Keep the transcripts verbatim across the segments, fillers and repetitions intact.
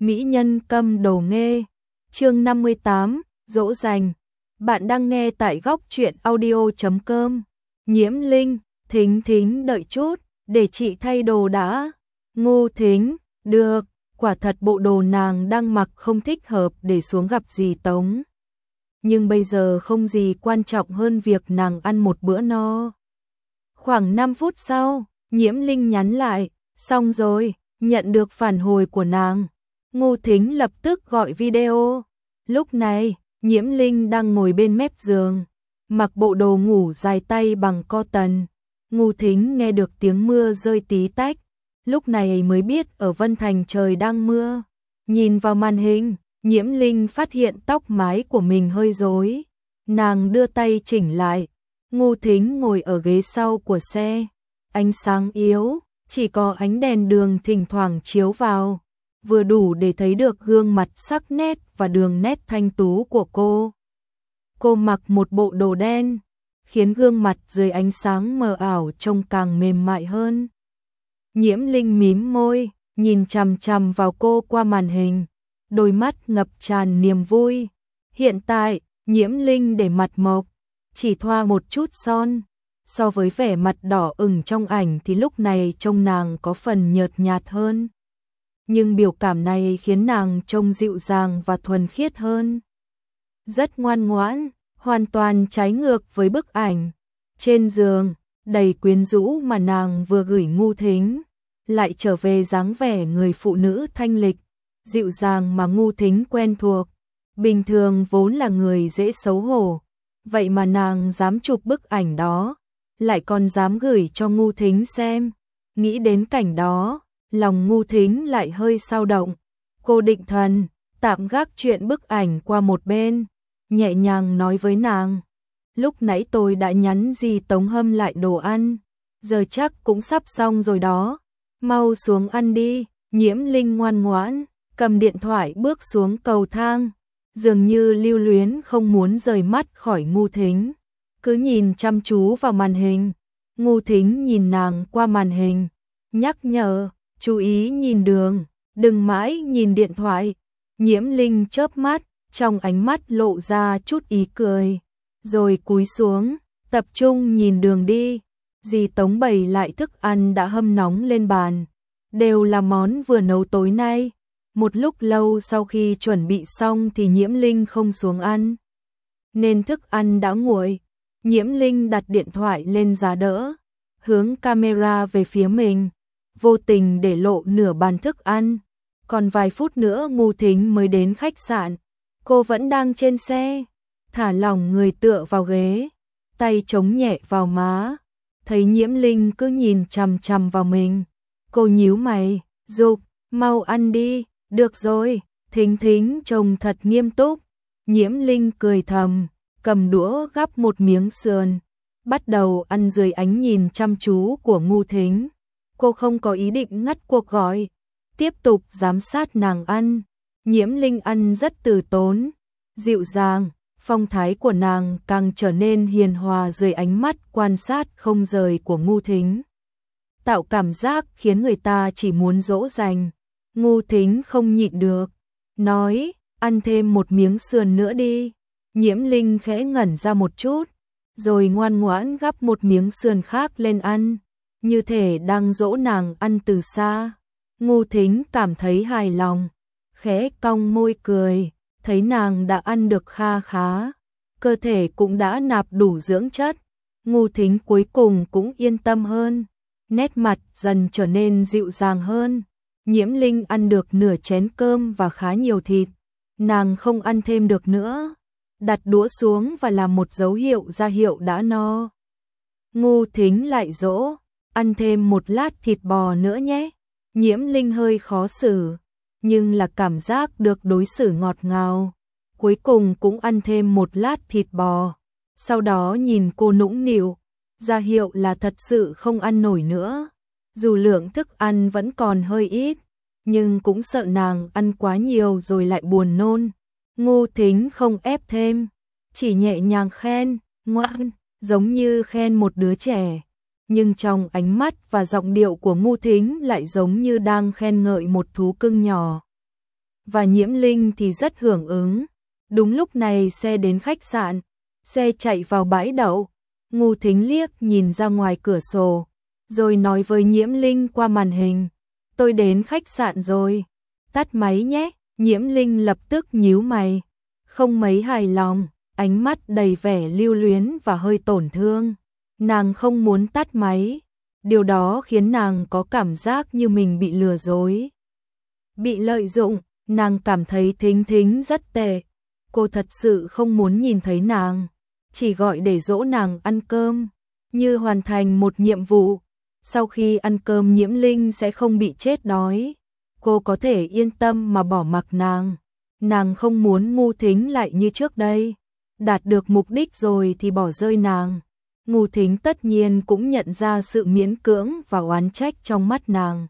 Mỹ nhân câm đồ nghê. Chương năm mươi tám, dỗ dành. Bạn đang nghe tại góc truyện audio chấm com. Nhiễm Linh, Thính Thính đợi chút, để chị thay đồ đã. Ngô Thính, được, quả thật bộ đồ nàng đang mặc không thích hợp để xuống gặp dì Tống. Nhưng bây giờ không gì quan trọng hơn việc nàng ăn một bữa no. Khoảng năm phút sau, Nhiễm Linh nhắn lại, xong rồi, nhận được phản hồi của nàng. Ngô Thính lập tức gọi video. Lúc này, Nhiễm Linh đang ngồi bên mép giường, mặc bộ đồ ngủ dài tay bằng cotton. Ngô Thính nghe được tiếng mưa rơi tí tách, lúc này mới biết ở Vân Thành trời đang mưa. Nhìn vào màn hình, Nhiễm Linh phát hiện tóc mái của mình hơi rối. Nàng đưa tay chỉnh lại. Ngô Thính ngồi ở ghế sau của xe. Ánh sáng yếu, chỉ có ánh đèn đường thỉnh thoảng chiếu vào, vừa đủ để thấy được gương mặt sắc nét và đường nét thanh tú của cô. Cô mặc một bộ đồ đen, khiến gương mặt dưới ánh sáng mờ ảo trông càng mềm mại hơn. Nhiễm Linh mím môi, nhìn chằm chằm vào cô qua màn hình, đôi mắt ngập tràn niềm vui. Hiện tại, Nhiễm Linh để mặt mộc, chỉ thoa một chút son. So với vẻ mặt đỏ ửng trong ảnh thì lúc này trông nàng có phần nhợt nhạt hơn. Nhưng biểu cảm này khiến nàng trông dịu dàng và thuần khiết hơn. Rất ngoan ngoãn, hoàn toàn trái ngược với bức ảnh. Trên giường, đầy quyến rũ mà nàng vừa gửi Ngô Thính, lại trở về dáng vẻ người phụ nữ thanh lịch, dịu dàng mà Ngô Thính quen thuộc. Bình thường vốn là người dễ xấu hổ, vậy mà nàng dám chụp bức ảnh đó, lại còn dám gửi cho Ngô Thính xem. Nghĩ đến cảnh đó, lòng Ngô Thính lại hơi xao động. Cô định thần, tạm gác chuyện bức ảnh qua một bên, nhẹ nhàng nói với nàng. Lúc nãy tôi đã nhắn dì Tống hâm lại đồ ăn, giờ chắc cũng sắp xong rồi đó. Mau xuống ăn đi. Nhiễm Linh ngoan ngoãn, cầm điện thoại bước xuống cầu thang, dường như lưu luyến không muốn rời mắt khỏi Ngô Thính, cứ nhìn chăm chú vào màn hình. Ngô Thính nhìn nàng qua màn hình, nhắc nhở, chú ý nhìn đường, đừng mãi nhìn điện thoại. Nhiễm Linh chớp mắt, trong ánh mắt lộ ra chút ý cười, rồi cúi xuống, tập trung nhìn đường đi. Dì Tống bày lại thức ăn đã hâm nóng lên bàn, đều là món vừa nấu tối nay. Một lúc lâu sau khi chuẩn bị xong thì Nhiễm Linh không xuống ăn, nên thức ăn đã nguội. Nhiễm Linh đặt điện thoại lên giá đỡ, hướng camera về phía mình, vô tình để lộ nửa bàn thức ăn. Còn vài phút nữa Ngô Thính mới đến khách sạn. Cô vẫn đang trên xe, thả lỏng người tựa vào ghế, tay chống nhẹ vào má. Thấy Nhiễm Linh cứ nhìn chằm chằm vào mình, cô nhíu mày, giục, mau ăn đi. Được rồi. Thính Thính trông thật nghiêm túc. Nhiễm Linh cười thầm, cầm đũa gắp một miếng sườn, bắt đầu ăn dưới ánh nhìn chăm chú của Ngô Thính. Cô không có ý định ngắt cuộc gọi, tiếp tục giám sát nàng ăn. Nhiễm Linh ăn rất từ tốn, dịu dàng, phong thái của nàng càng trở nên hiền hòa dưới ánh mắt quan sát không rời của Ngô Thính, tạo cảm giác khiến người ta chỉ muốn dỗ dành. Ngô Thính không nhịn được, nói, ăn thêm một miếng sườn nữa đi. Nhiễm Linh khẽ ngẩn ra một chút, rồi ngoan ngoãn gắp một miếng sườn khác lên ăn, như thể đang dỗ nàng ăn từ xa. Ngô Thính cảm thấy hài lòng, khẽ cong môi cười, thấy nàng đã ăn được kha khá, cơ thể cũng đã nạp đủ dưỡng chất. Ngô Thính cuối cùng cũng yên tâm hơn, nét mặt dần trở nên dịu dàng hơn. Nhiễm Linh ăn được nửa chén cơm và khá nhiều thịt, nàng không ăn thêm được nữa, đặt đũa xuống và làm một dấu hiệu ra hiệu đã no. Ngô Thính lại dỗ, ăn thêm một lát thịt bò nữa nhé. Nhiễm Linh hơi khó xử, nhưng là cảm giác được đối xử ngọt ngào, cuối cùng cũng ăn thêm một lát thịt bò. Sau đó nhìn cô nũng nịu, ra hiệu là thật sự không ăn nổi nữa. Dù lượng thức ăn vẫn còn hơi ít, nhưng cũng sợ nàng ăn quá nhiều rồi lại buồn nôn. Ngô Thính không ép thêm, chỉ nhẹ nhàng khen, ngoan, giống như khen một đứa trẻ. Nhưng trong ánh mắt và giọng điệu của Ngô Thính lại giống như đang khen ngợi một thú cưng nhỏ. và Nhiễm Linh thì rất hưởng ứng. Đúng lúc này xe đến khách sạn, xe chạy vào bãi đậu. Ngô Thính liếc nhìn ra ngoài cửa sổ, rồi nói với Nhiễm Linh qua màn hình, tôi đến khách sạn rồi, tắt máy nhé. Nhiễm Linh lập tức nhíu mày, không mấy hài lòng, ánh mắt đầy vẻ lưu luyến và hơi tổn thương. Nàng không muốn tắt máy, điều đó khiến nàng có cảm giác như mình bị lừa dối, bị lợi dụng. Nàng cảm thấy Thính Thính rất tệ, cô thật sự không muốn nhìn thấy nàng, chỉ gọi để dỗ nàng ăn cơm, như hoàn thành một nhiệm vụ. Sau khi ăn cơm Nhiễm Linh sẽ không bị chết đói, cô có thể yên tâm mà bỏ mặc nàng. Nàng không muốn Ngô Thính lại như trước đây, đạt được mục đích rồi thì bỏ rơi nàng. Ngô Thính tất nhiên cũng nhận ra sự miễn cưỡng và oán trách trong mắt nàng,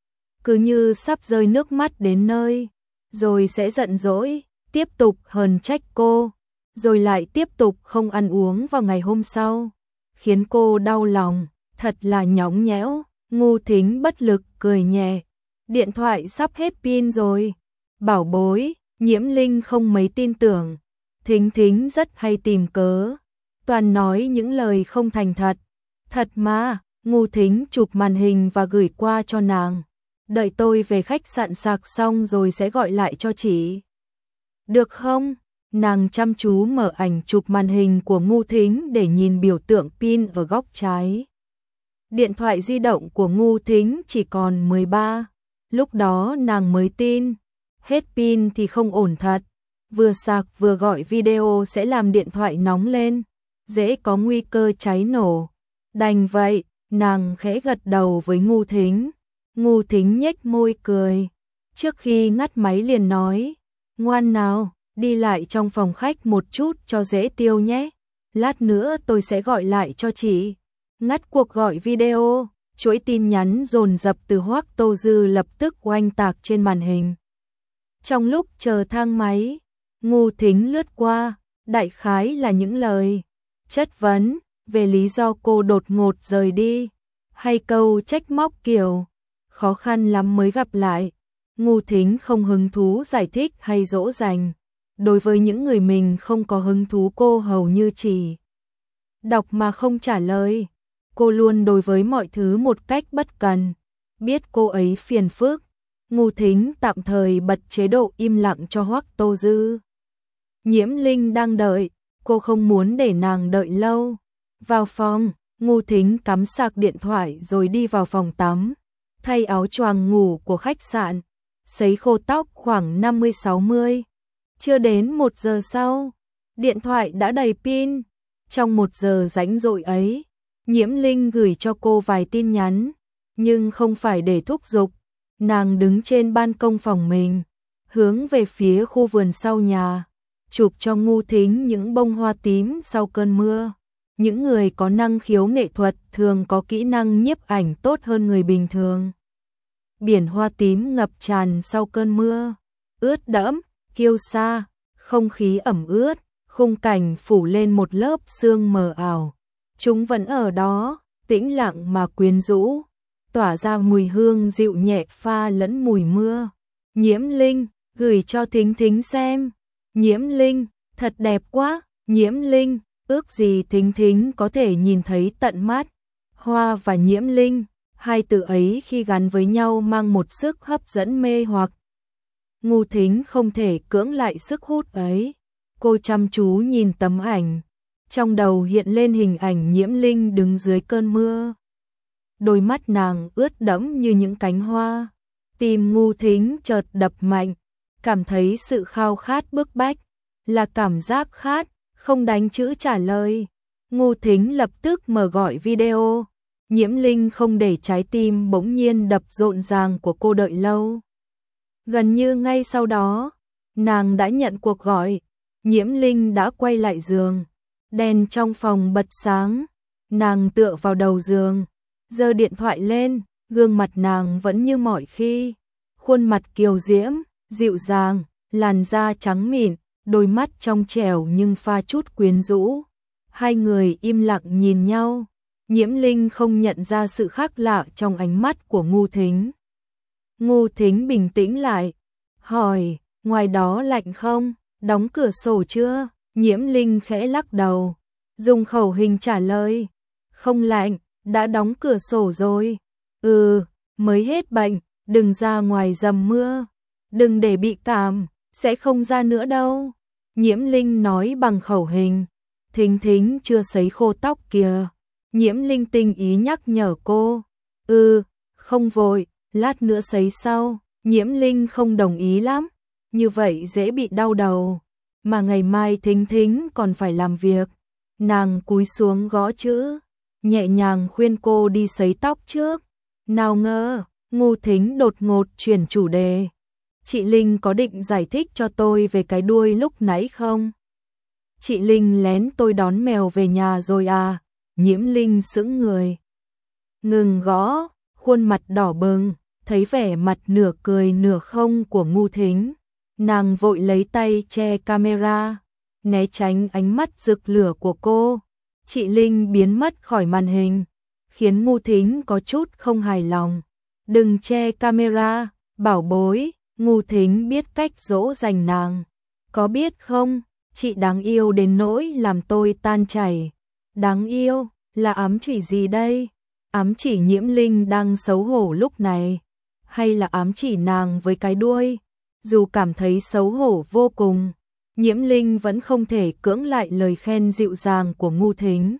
cứ như sắp rơi nước mắt đến nơi, rồi sẽ giận dỗi, tiếp tục hờn trách cô, rồi lại tiếp tục không ăn uống vào ngày hôm sau, khiến cô đau lòng, thật là nhõng nhẽo. Ngô Thính bất lực cười nhẹ, điện thoại sắp hết pin rồi. Bảo bối, Nhiễm Linh không mấy tin tưởng, Thính Thính rất hay tìm cớ, toàn nói những lời không thành thật. Thật mà. Ngô Thính chụp màn hình và gửi qua cho nàng, đợi tôi về khách sạn sạc xong rồi sẽ gọi lại cho chị. Được không? Nàng chăm chú mở ảnh chụp màn hình của Ngô Thính để nhìn biểu tượng pin ở góc trái. Điện thoại di động của Ngô Thính chỉ còn mười ba, lúc đó nàng mới tin, hết pin thì không ổn thật, vừa sạc vừa gọi video sẽ làm điện thoại nóng lên, dễ có nguy cơ cháy nổ. Đành vậy, nàng khẽ gật đầu với Ngô Thính. Ngô Thính nhếch môi cười, trước khi ngắt máy liền nói, ngoan nào, đi lại trong phòng khách một chút cho dễ tiêu nhé, lát nữa tôi sẽ gọi lại cho chị. Ngắt cuộc gọi video, chuỗi tin nhắn dồn dập từ Hoắc Tô Dư lập tức oanh tạc trên màn hình. Trong lúc chờ thang máy, Ngô Thính lướt qua, đại khái là những lời chất vấn về lý do cô đột ngột rời đi, hay câu trách móc kiểu khó khăn lắm mới gặp lại. Ngô Thính không hứng thú giải thích hay dỗ dành, đối với những người mình không có hứng thú cô hầu như chỉ đọc mà không trả lời. Cô luôn đối với mọi thứ một cách bất cần, biết cô ấy phiền phức, Ngô Thính tạm thời bật chế độ im lặng cho Hoắc Tô Dư. Nhiễm Linh đang đợi, cô không muốn để nàng đợi lâu. Vào phòng, Ngô Thính cắm sạc điện thoại rồi đi vào phòng tắm, thay áo choàng ngủ của khách sạn, sấy khô tóc khoảng năm mươi sáu mươi. Chưa đến một giờ sau, điện thoại đã đầy pin. Trong một giờ rảnh rỗi ấy, Nhiễm Linh gửi cho cô vài tin nhắn, nhưng không phải để thúc giục. Nàng đứng trên ban công phòng mình, hướng về phía khu vườn sau nhà, chụp cho Ngô Thính những bông hoa tím sau cơn mưa. Những người có năng khiếu nghệ thuật thường có kỹ năng nhiếp ảnh tốt hơn người bình thường. Biển hoa tím ngập tràn sau cơn mưa, ướt đẫm, kiêu sa, không khí ẩm ướt, khung cảnh phủ lên một lớp sương mờ ảo. Chúng vẫn ở đó, tĩnh lặng mà quyến rũ, tỏa ra mùi hương dịu nhẹ pha lẫn mùi mưa. Nhiễm Linh gửi cho Thính Thính xem. Nhiễm Linh, thật đẹp quá. Nhiễm Linh, ước gì Thính Thính có thể nhìn thấy tận mắt. Hoa và Nhiễm Linh, hai từ ấy khi gắn với nhau mang một sức hấp dẫn mê hoặc. Ngô Thính không thể cưỡng lại sức hút ấy. Cô chăm chú nhìn tấm ảnh, trong đầu hiện lên hình ảnh Nhiễm Linh đứng dưới cơn mưa. Đôi mắt nàng ướt đẫm như những cánh hoa. Tim Ngô Thính chợt đập mạnh, cảm thấy sự khao khát bức bách, là cảm giác khát, không đánh chữ trả lời. Ngô Thính lập tức mở gọi video. Nhiễm Linh không để trái tim bỗng nhiên đập rộn ràng của cô đợi lâu. Gần như ngay sau đó, nàng đã nhận cuộc gọi. Nhiễm Linh đã quay lại giường, đèn trong phòng bật sáng, nàng tựa vào đầu giường, giơ điện thoại lên, gương mặt nàng vẫn như mọi khi, khuôn mặt kiều diễm, dịu dàng, làn da trắng mịn, đôi mắt trong trẻo nhưng pha chút quyến rũ. Hai người im lặng nhìn nhau, Nhiễm Linh không nhận ra sự khác lạ trong ánh mắt của Ngô Thính. Ngô Thính bình tĩnh lại, hỏi, ngoài đó lạnh không, đóng cửa sổ chưa? Nhiễm Linh khẽ lắc đầu, dùng khẩu hình trả lời, không lạnh, đã đóng cửa sổ rồi. Ừ, mới hết bệnh, đừng ra ngoài dầm mưa, đừng để bị cảm, sẽ không ra nữa đâu. Nhiễm Linh nói bằng khẩu hình. Thính Thính chưa sấy khô tóc kìa. Nhiễm Linh tinh ý nhắc nhở cô. Ừ, không vội, lát nữa sấy sau. Nhiễm Linh không đồng ý lắm, như vậy dễ bị đau đầu, mà ngày mai Thính Thính còn phải làm việc. Nàng cúi xuống gõ chữ, nhẹ nhàng khuyên cô đi sấy tóc trước. Nào ngờ, Ngô Thính đột ngột chuyển chủ đề. Chị Linh có định giải thích cho tôi về cái đuôi lúc nãy không? Chị Linh lén tôi đón mèo về nhà rồi à? Nhiễm Linh sững người. Ngừng gõ, khuôn mặt đỏ bừng, thấy vẻ mặt nửa cười nửa không của Ngô Thính. Nàng vội lấy tay che camera, né tránh ánh mắt rực lửa của cô. Chị Linh biến mất khỏi màn hình, khiến Ngô Thính có chút không hài lòng. Đừng che camera, bảo bối. Ngô Thính biết cách dỗ dành nàng. Có biết không, chị đáng yêu đến nỗi làm tôi tan chảy. Đáng yêu, là ám chỉ gì đây? Ám chỉ Nhiễm Linh đang xấu hổ lúc này, hay là ám chỉ nàng với cái đuôi? Dù cảm thấy xấu hổ vô cùng, Nhiễm Linh vẫn không thể cưỡng lại lời khen dịu dàng của Ngô Thính.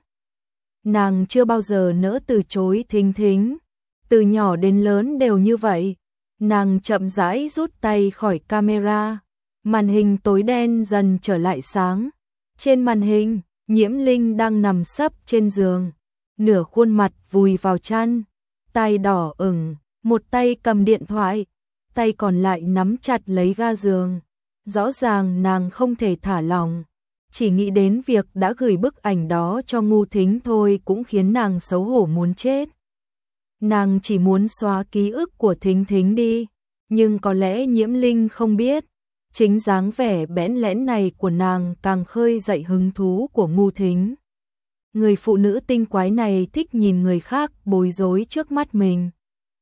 Nàng chưa bao giờ nỡ từ chối Thính Thính, từ nhỏ đến lớn đều như vậy. Nàng chậm rãi rút tay khỏi camera, màn hình tối đen dần trở lại sáng. Trên màn hình, Nhiễm Linh đang nằm sấp trên giường, nửa khuôn mặt vùi vào chăn, tay đỏ ửng, một tay cầm điện thoại, tay còn lại nắm chặt lấy ga giường. Rõ ràng nàng không thể thả lỏng, chỉ nghĩ đến việc đã gửi bức ảnh đó cho Ngô Thính thôi cũng khiến nàng xấu hổ muốn chết. Nàng chỉ muốn xóa ký ức của Thính Thính đi, nhưng có lẽ Nhiễm Linh không biết, chính dáng vẻ bẽn lẽn này của nàng càng khơi dậy hứng thú của Ngô Thính. Người phụ nữ tinh quái này thích nhìn người khác bối rối trước mắt mình.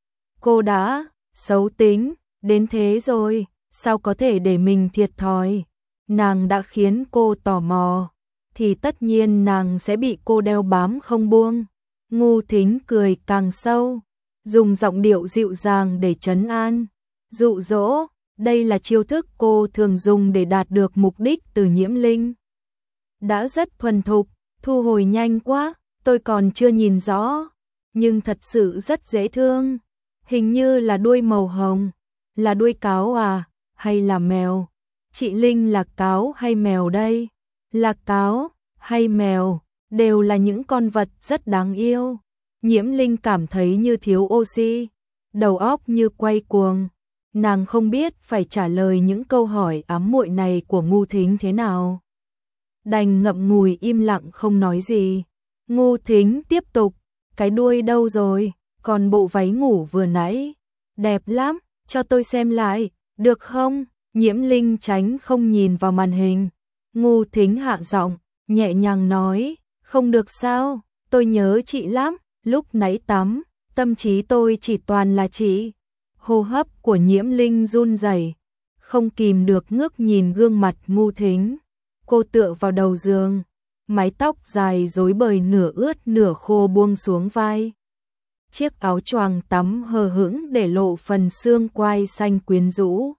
Cô đã xấu tính đến thế rồi, sao có thể để mình thiệt thòi? Nàng đã khiến cô tò mò, thì tất nhiên nàng sẽ bị cô đeo bám không buông. Ngô Thính cười càng sâu, dùng giọng điệu dịu dàng để trấn an, dụ dỗ. Đây là chiêu thức cô thường dùng để đạt được mục đích từ Nhiễm Linh. Đã rất thuần thục, thu hồi nhanh quá, tôi còn chưa nhìn rõ, nhưng thật sự rất dễ thương. Hình như là đuôi màu hồng, là đuôi cáo à, hay là mèo? Chị Linh là cáo hay mèo đây? Là cáo hay mèo? Đều là những con vật rất đáng yêu. Nhiễm Linh cảm thấy như thiếu oxy, đầu óc như quay cuồng. Nàng không biết phải trả lời những câu hỏi ám muội này của Ngô Thính thế nào. Đành ngậm ngùi im lặng không nói gì. Ngô Thính tiếp tục, cái đuôi đâu rồi? Còn bộ váy ngủ vừa nãy, đẹp lắm, cho tôi xem lại, được không? Nhiễm Linh tránh không nhìn vào màn hình. Ngô Thính hạ giọng, nhẹ nhàng nói, không được sao, tôi nhớ chị lắm, lúc nãy tắm, tâm trí tôi chỉ toàn là chị. Hô hấp của Nhiễm Linh run rẩy, không kìm được ngước nhìn gương mặt Ngô Thính. Cô tựa vào đầu giường, mái tóc dài rối bời nửa ướt nửa khô buông xuống vai. Chiếc áo choàng tắm hờ hững để lộ phần xương quai xanh quyến rũ.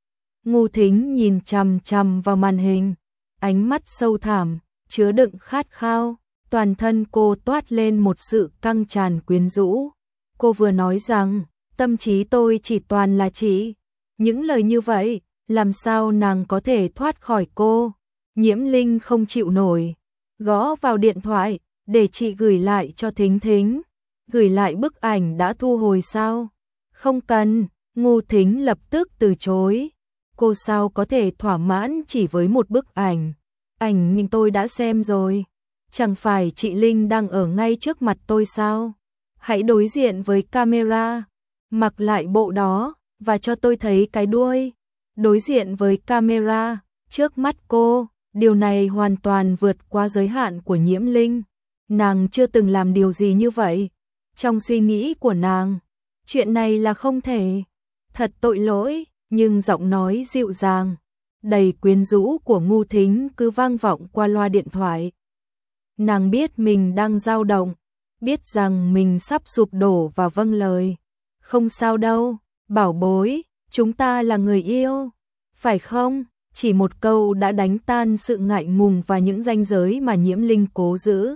Ngô Thính nhìn chằm chằm vào màn hình, ánh mắt sâu thẳm, chứa đựng khát khao, toàn thân cô toát lên một sự căng tràn quyến rũ. Cô vừa nói rằng, tâm trí tôi chỉ toàn là chị. Những lời như vậy, làm sao nàng có thể thoát khỏi cô? Nhiễm Linh không chịu nổi, gõ vào điện thoại, để chị gửi lại cho Thính Thính. Gửi lại bức ảnh đã thu hồi sao? Không cần, Ngô Thính lập tức từ chối. Cô sao có thể thỏa mãn chỉ với một bức ảnh? Ảnh mình tôi đã xem rồi. Chẳng phải chị Linh đang ở ngay trước mặt tôi sao? Hãy đối diện với camera, mặc lại bộ đó, và cho tôi thấy cái đuôi. Đối diện với camera, trước mắt cô, điều này hoàn toàn vượt qua giới hạn của Nhiễm Linh. Nàng chưa từng làm điều gì như vậy. Trong suy nghĩ của nàng, chuyện này là không thể. Thật tội lỗi, nhưng giọng nói dịu dàng, đầy quyến rũ của Ngu Thính cứ vang vọng qua loa điện thoại. Nàng biết mình đang dao động, biết rằng mình sắp sụp đổ và vâng lời. Không sao đâu, bảo bối, chúng ta là người yêu, phải không? Chỉ một câu đã đánh tan sự ngại ngùng và những ranh giới mà Nhiễm Linh cố giữ.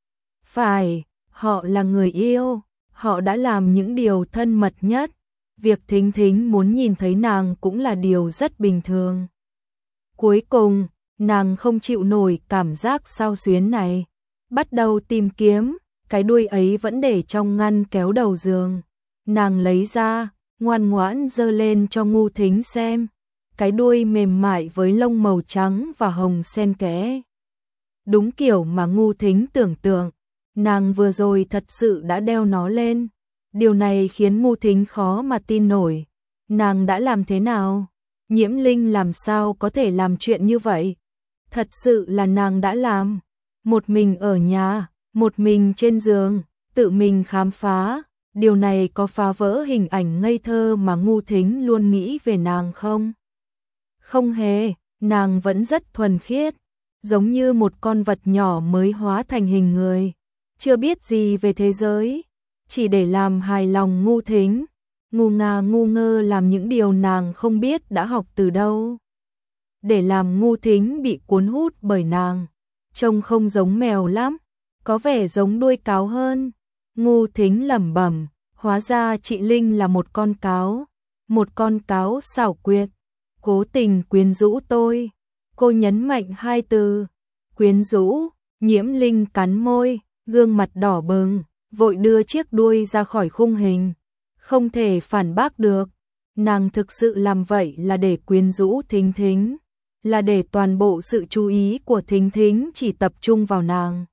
Phải, họ là người yêu, họ đã làm những điều thân mật nhất. Việc Thính Thính muốn nhìn thấy nàng cũng là điều rất bình thường. Cuối cùng, nàng không chịu nổi cảm giác xao xuyến này, bắt đầu tìm kiếm, cái đuôi ấy vẫn để trong ngăn kéo đầu giường. Nàng lấy ra, ngoan ngoãn giơ lên cho Ngu Thính xem, cái đuôi mềm mại với lông màu trắng và hồng xen kẽ. Đúng kiểu mà Ngu Thính tưởng tượng, nàng vừa rồi thật sự đã đeo nó lên. Điều này khiến Ngu Thính khó mà tin nổi. Nàng đã làm thế nào? Nhiễm Linh làm sao có thể làm chuyện như vậy? Thật sự là nàng đã làm. Một mình ở nhà, một mình trên giường, tự mình khám phá. Điều này có phá vỡ hình ảnh ngây thơ mà Ngu Thính luôn nghĩ về nàng không? Không hề, nàng vẫn rất thuần khiết, giống như một con vật nhỏ mới hóa thành hình người, chưa biết gì về thế giới, chỉ để làm hài lòng Ngu Thính, ngu ngà ngu ngơ làm những điều nàng không biết đã học từ đâu. Để làm Ngu Thính bị cuốn hút bởi nàng, trông không giống mèo lắm, có vẻ giống đuôi cáo hơn. Ngu Thính lẩm bẩm, hóa ra chị Linh là một con cáo, một con cáo xảo quyệt, cố tình quyến rũ tôi. Cô nhấn mạnh hai từ, quyến rũ. Nhiễm Linh cắn môi, gương mặt đỏ bừng, vội đưa chiếc đuôi ra khỏi khung hình. Không thể phản bác được, nàng thực sự làm vậy là để quyến rũ Thính Thính, là để toàn bộ sự chú ý của Thính Thính chỉ tập trung vào nàng.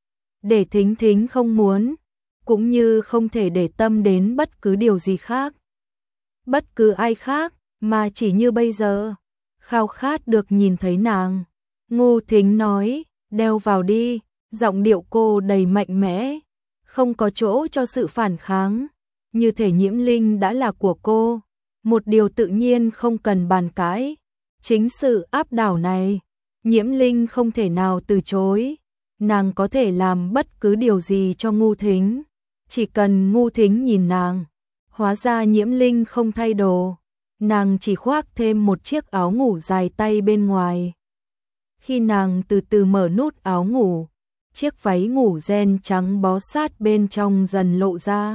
Để Thính Thính không muốn, cũng như không thể để tâm đến bất cứ điều gì khác, bất cứ ai khác, mà chỉ như bây giờ, khao khát được nhìn thấy nàng. Ngu Thính nói, đeo vào đi, giọng điệu cô đầy mạnh mẽ, không có chỗ cho sự phản kháng, như thể Nhiễm Linh đã là của cô, một điều tự nhiên không cần bàn cãi. Chính sự áp đảo này, Nhiễm Linh không thể nào từ chối, nàng có thể làm bất cứ điều gì cho Ngu Thính, chỉ cần Ngu Thính nhìn nàng. Hóa ra Nhiễm Linh không thay đồ, nàng chỉ khoác thêm một chiếc áo ngủ dài tay bên ngoài. Khi nàng từ từ mở nút áo ngủ, chiếc váy ngủ ren trắng bó sát bên trong dần lộ ra.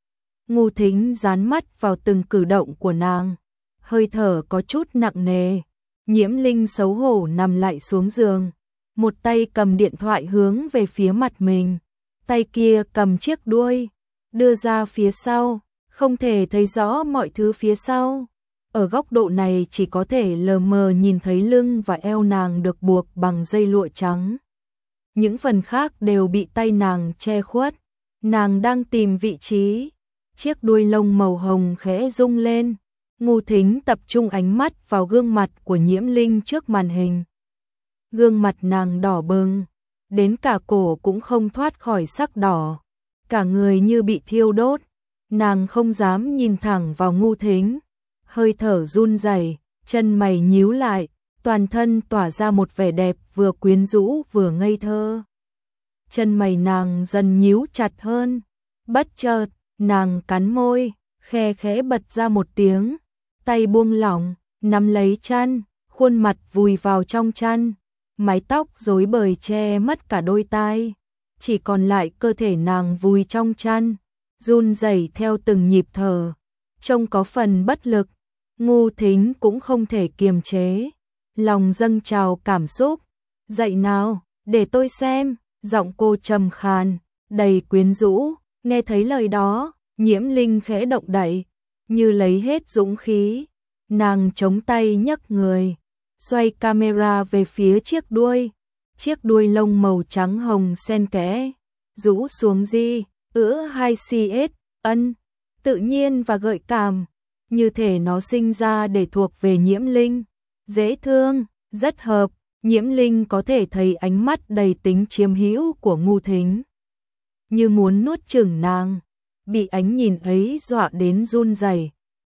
Ngu Thính dán mắt vào từng cử động của nàng, hơi thở có chút nặng nề. Nhiễm Linh xấu hổ nằm lại xuống giường, một tay cầm điện thoại hướng về phía mặt mình, tay kia cầm chiếc đuôi, đưa ra phía sau, không thể thấy rõ mọi thứ phía sau. Ở góc độ này chỉ có thể lờ mờ nhìn thấy lưng và eo nàng được buộc bằng dây lụa trắng. Những phần khác đều bị tay nàng che khuất. Nàng đang tìm vị trí. Chiếc đuôi lông màu hồng khẽ rung lên. Ngu Thính tập trung ánh mắt vào gương mặt của Nhiễm Linh trước màn hình. Gương mặt nàng đỏ bừng, đến cả cổ cũng không thoát khỏi sắc đỏ, cả người như bị thiêu đốt. Nàng không dám nhìn thẳng vào Ngu Thính, hơi thở run rẩy, chân mày nhíu lại, toàn thân tỏa ra một vẻ đẹp vừa quyến rũ vừa ngây thơ. Chân mày nàng dần nhíu chặt hơn, bất chợt, nàng cắn môi, khe khẽ bật ra một tiếng, tay buông lỏng, nắm lấy chăn, khuôn mặt vùi vào trong chăn, mái tóc rối bời che mất cả đôi tai, chỉ còn lại cơ thể nàng vùi trong chăn, run rẩy theo từng nhịp thở, trông có phần bất lực. Ngu Thính cũng không thể kiềm chế, lòng dâng trào cảm xúc. Dậy nào, để tôi xem, giọng cô trầm khàn, đầy quyến rũ. Nghe thấy lời đó, Nhiễm Linh khẽ động đậy, như lấy hết dũng khí. Nàng chống tay nhấc người, xoay camera về phía chiếc đuôi. Chiếc đuôi lông màu trắng hồng xen kẽ, rũ xuống di, ữ hai cs, ân, tự nhiên và gợi cảm, như thể nó sinh ra để thuộc về Nhiễm Linh. Dễ thương, rất hợp. Nhiễm Linh có thể thấy ánh mắt đầy tính chiếm hữu của Ngu Thính, như muốn nuốt chửng nàng. Bị ánh nhìn ấy dọa đến run rẩy,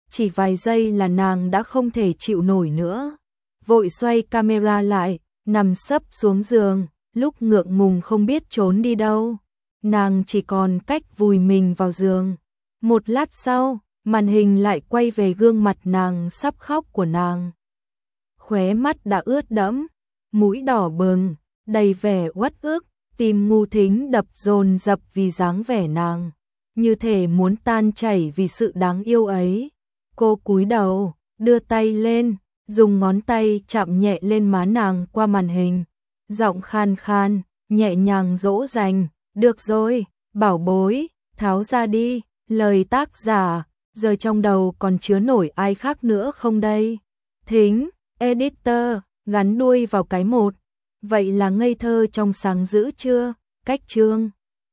chỉ vài giây là nàng đã không thể chịu nổi nữa. Vội xoay camera lại, nằm sấp xuống giường, lúc ngượng ngùng không biết trốn đi đâu. Nàng chỉ còn cách vùi mình vào giường. Một lát sau, màn hình lại quay về gương mặt nàng sắp khóc của nàng. Khóe mắt đã ướt đẫm, mũi đỏ bừng, đầy vẻ uất ức, tim Ngu Thính đập dồn dập vì dáng vẻ nàng, như thể muốn tan chảy vì sự đáng yêu ấy. Cô cúi đầu, đưa tay lên, dùng ngón tay chạm nhẹ lên má nàng qua màn hình, giọng khan khan, nhẹ nhàng dỗ dành, được rồi, bảo bối, tháo ra đi, lời tác giả, giờ trong đầu còn chứa nổi ai khác nữa không đây? Thính, editor, gắn đuôi vào cái một, vậy là ngây thơ trong sáng dữ chưa? Cách chương